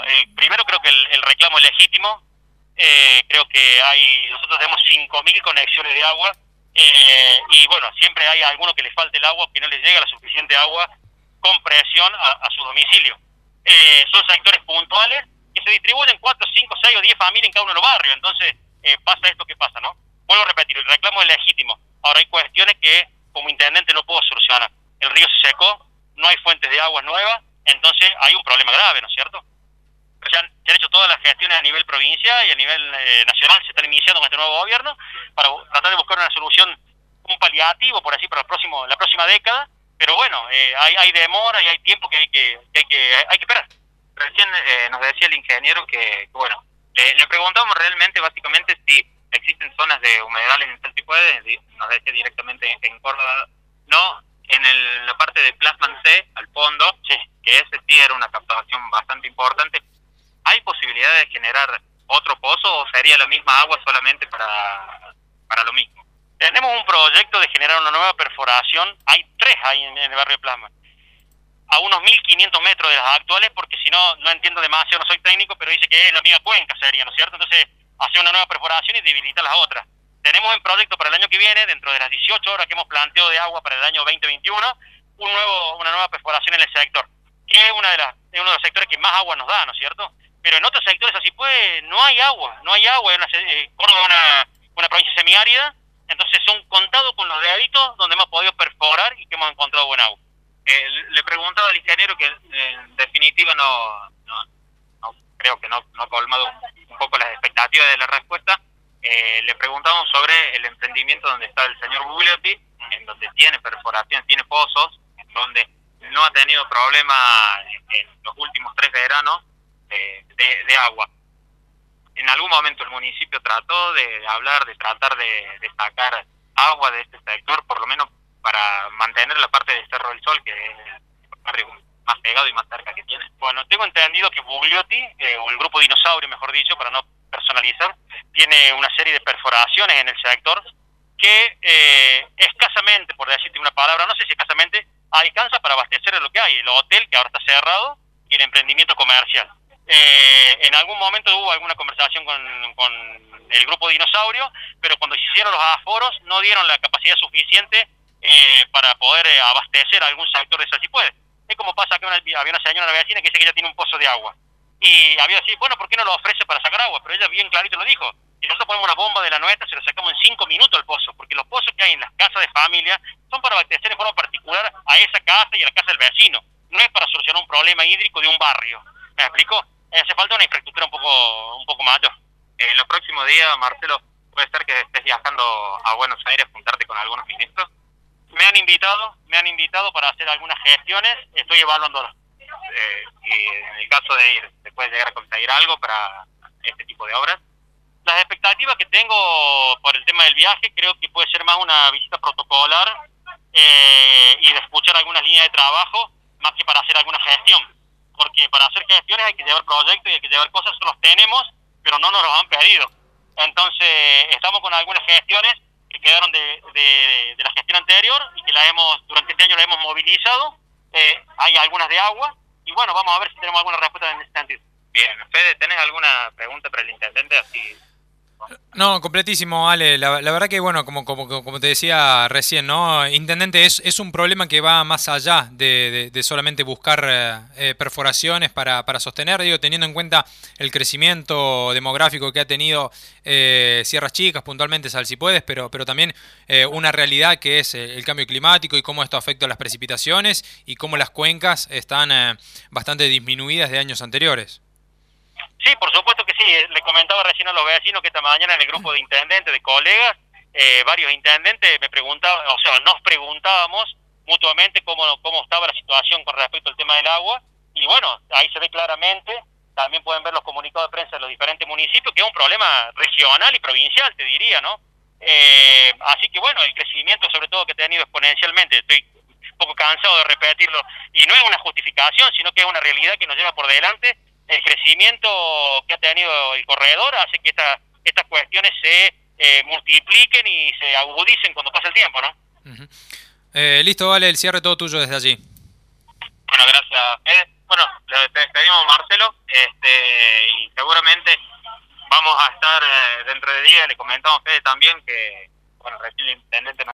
primero creo que el reclamo es legítimo. Creo que nosotros tenemos 5.000 conexiones de agua, y bueno, siempre hay a alguno que le falte el agua, que no le llega la suficiente agua con presión a su domicilio. Son sectores puntuales que se distribuyen 4, 5, 6 o 10 familias en cada uno de los barrios. Entonces pasa esto que pasa, ¿no? Vuelvo a repetir, el reclamo es legítimo. Ahora hay cuestiones que como intendente no puedo solucionar. El río se secó, no hay fuentes de agua nuevas, entonces hay un problema grave, ¿no es cierto? Se han hecho todas las gestiones a nivel provincial y a nivel nacional, se están iniciando con este nuevo gobierno para tratar de buscar una solución, un paliativo, por así, para la próxima década. Pero bueno, hay demora y hay tiempo que hay que esperar. Recién nos decía el ingeniero que bueno, le preguntamos realmente, básicamente, si existen zonas de humedales en Salsipuedes. Nos decía directamente en Córdoba, no, en la parte de Plasman C, al fondo, Sí. que ese sí era una captación bastante importante. ¿Hay posibilidad de generar otro pozo o sería la misma agua solamente para lo mismo? Tenemos un proyecto de generar una nueva perforación, hay 3 ahí en el barrio de Plasma, a unos 1.500 metros de las actuales, porque si no, no entiendo demasiado, no soy técnico, pero dice que es la misma cuenca sería, ¿no es cierto? Entonces, hacer una nueva perforación y debilitar las otras. Tenemos en proyecto para el año que viene, dentro de las 18 horas que hemos planteado de agua para el año 2021, una nueva perforación en el sector, que es uno de los sectores que más agua nos da, ¿no es cierto? Pero en otros sectores así pues no hay agua, Córdoba es una provincia semiárida, entonces son contados con los deditos donde hemos podido perforar y que hemos encontrado buen agua. Le preguntaba al ingeniero que en definitiva no creo que no ha colmado un poco las expectativas de la respuesta. Le preguntamos sobre el emprendimiento donde está el señor Bugliotti, en donde tiene perforación, tiene pozos, donde no ha tenido problema en los últimos 3 veranos de agua. En algún momento el municipio trató de tratar de sacar agua de este sector, por lo menos para mantener la parte de Cerro del Sol, que es el barrio más pegado y más cerca que tiene. Bueno, tengo entendido que Bugliotti, o el grupo Dinosaurio, mejor dicho, para no personalizar, tiene una serie de perforaciones en el sector que escasamente, por decirte una palabra, no sé si escasamente, alcanza para abastecer de lo que hay, el hotel que ahora está cerrado y el emprendimiento comercial. En algún momento hubo alguna conversación con el grupo Dinosaurio, pero cuando se hicieron los aforos no dieron la capacidad suficiente para poder abastecer a algún sector de Salsipuedes. Es como pasa que había una señora, una vecina, que dice que ella tiene un pozo de agua. Y había así, bueno, ¿por qué no lo ofrece para sacar agua? Pero ella bien clarito lo dijo. Y nosotros ponemos una bomba de la nuestra, se lo sacamos en 5 minutos al pozo, porque los pozos que hay en las casas de familia son para abastecer en forma particular a esa casa y a la casa del vecino. No es para solucionar un problema hídrico de un barrio. ¿Me explico? Hace falta una infraestructura un poco mayor. En los próximos días, Marcelo, puede ser que estés viajando a Buenos Aires a juntarte con algunos ministros. Me han invitado para hacer algunas gestiones, estoy evaluándolo. Y en el caso de ir, ¿se puede llegar a conseguir algo para este tipo de obras? Las expectativas que tengo por el tema del viaje, creo que puede ser más una visita protocolar y de escuchar algunas líneas de trabajo, más que para hacer alguna gestión. Porque para hacer gestiones hay que llevar proyectos y hay que llevar cosas, los tenemos, pero no nos los han pedido. Entonces, estamos con algunas gestiones que quedaron de la gestión anterior y que durante este año la hemos movilizado. Hay algunas de agua y bueno, vamos a ver si tenemos alguna respuesta en ese sentido. Bien, Fede, ¿tenés alguna pregunta para el intendente? Así. No, completísimo, Ale. La verdad que, bueno, como te decía recién, ¿no? Intendente, es un problema que va más allá de solamente buscar perforaciones para sostener, digo, teniendo en cuenta el crecimiento demográfico que ha tenido Sierras Chicas, puntualmente Salsipuedes, pero también una realidad que es el cambio climático y cómo esto afecta a las precipitaciones y cómo las cuencas están bastante disminuidas de años anteriores. Sí, por supuesto que sí. Le comentaba recién a los vecinos que esta mañana en el grupo de intendentes, de colegas, varios intendentes nos preguntábamos mutuamente cómo estaba la situación con respecto al tema del agua. Y bueno, ahí se ve claramente, también pueden ver los comunicados de prensa de los diferentes municipios, que es un problema regional y provincial, te diría, ¿no? Así que bueno, el crecimiento sobre todo que ha tenido exponencialmente, estoy un poco cansado de repetirlo, y no es una justificación, sino que es una realidad que nos lleva por delante. El crecimiento que ha tenido el corredor hace que estas cuestiones se multipliquen y se agudicen cuando pasa el tiempo, ¿no? Listo, vale, el cierre todo tuyo desde allí. Bueno, gracias, Fede. Bueno, te despedimos, Marcelo, y seguramente vamos a estar dentro de días. Le comentamos a ustedes también que, bueno, recién el intendente